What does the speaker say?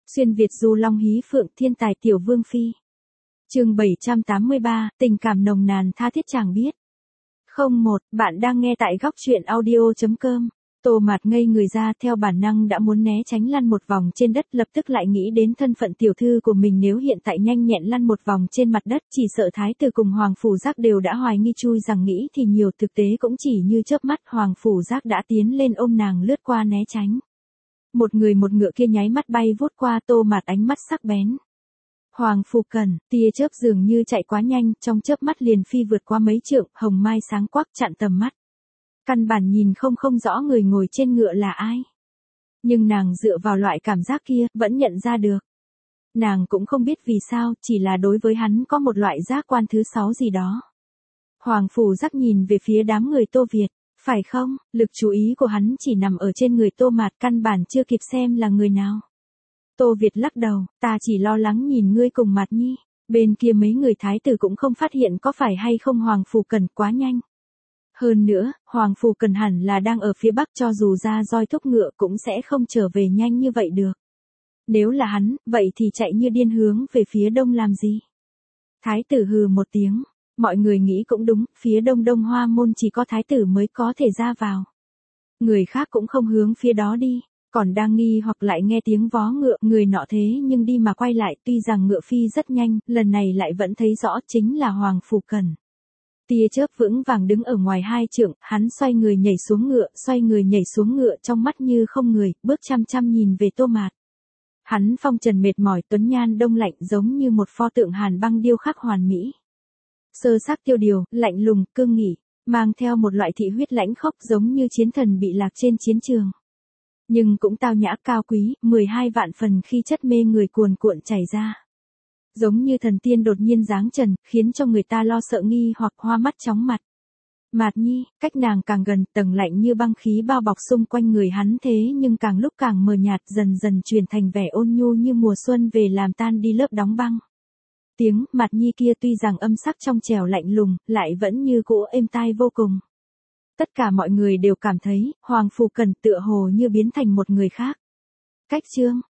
Xuyên Việt du long hí phượng thiên tài tiểu vương phi. Chương 783, tình cảm nồng nàn tha thiết chàng biết. 01, bạn đang nghe tại góc truyện audio.com. Tô Mạt ngây người ra, theo bản năng đã muốn né tránh lăn một vòng trên đất, lập tức lại nghĩ đến thân phận tiểu thư của mình, nếu hiện tại nhanh nhẹn lăn một vòng trên mặt đất, chỉ sợ thái tử cùng Hoàng Phủ Giác đều đã hoài nghi chui rằng, nghĩ thì nhiều, thực tế cũng chỉ như chớp mắt Hoàng Phủ Giác đã tiến lên ôm nàng lướt qua né tránh. Một người một ngựa kia nháy mắt bay vút qua. Tô Mạt ánh mắt sắc bén. Hoàng Phủ Cần, tia chớp dường như chạy quá nhanh, trong chớp mắt liền phi vượt qua mấy trượng, hồng mai sáng quắc chặn tầm mắt. Căn bản nhìn không rõ người ngồi trên ngựa là ai. Nhưng nàng dựa vào loại cảm giác kia, vẫn nhận ra được. Nàng cũng không biết vì sao, chỉ là đối với hắn có một loại giác quan thứ 6 gì đó. Hoàng Phủ Giác nhìn về phía đám người Tô Việt, phải không? Lực chú ý của hắn chỉ nằm ở trên người Tô Mạt, căn bản chưa kịp xem là người nào. Tô Việt lắc đầu, ta chỉ lo lắng nhìn ngươi cùng Mạt Nhi. Bên kia mấy người thái tử cũng không phát hiện có phải hay không Hoàng Phủ Cần quá nhanh. Hơn nữa, Hoàng Phủ Cần hẳn là đang ở phía bắc, cho dù ra roi thúc ngựa cũng sẽ không trở về nhanh như vậy được. Nếu là hắn, vậy thì chạy như điên hướng về phía đông làm gì? Thái tử hừ một tiếng, mọi người nghĩ cũng đúng, phía đông Đông Hoa môn chỉ có thái tử mới có thể ra vào. Người khác cũng không hướng phía đó đi, còn đang nghi hoặc lại nghe tiếng vó ngựa, người nọ thế nhưng đi mà quay lại, tuy rằng ngựa phi rất nhanh, lần này lại vẫn thấy rõ chính là Hoàng Phủ Cần. Tia chớp vững vàng đứng ở ngoài 2 trượng, hắn xoay người nhảy xuống ngựa, trong mắt như không người, bước chăm chăm nhìn về Tô Mạt. Hắn phong trần mệt mỏi, tuấn nhan đông lạnh, giống như một pho tượng hàn băng điêu khắc hoàn mỹ. Sơ sắc tiêu điều, lạnh lùng, cương nghị, mang theo một loại thị huyết lãnh khốc, giống như chiến thần bị lạc trên chiến trường. Nhưng cũng tao nhã cao quý, 12 vạn phần khí chất mê người cuồn cuộn chảy ra. Giống như thần tiên đột nhiên giáng trần, khiến cho người ta lo sợ nghi hoặc hoa mắt chóng mặt. Mạt Nhi, cách nàng càng gần, tầng lạnh như băng khí bao bọc xung quanh người hắn, thế nhưng càng lúc càng mờ nhạt, dần dần chuyển thành vẻ ôn nhu như mùa xuân về làm tan đi lớp đóng băng. Tiếng Mạt Nhi kia tuy rằng âm sắc trong trẻo lạnh lùng, lại vẫn như cũ êm tai vô cùng. Tất cả mọi người đều cảm thấy, Hoàng Phủ Cần tựa hồ như biến thành một người khác. Cách chương,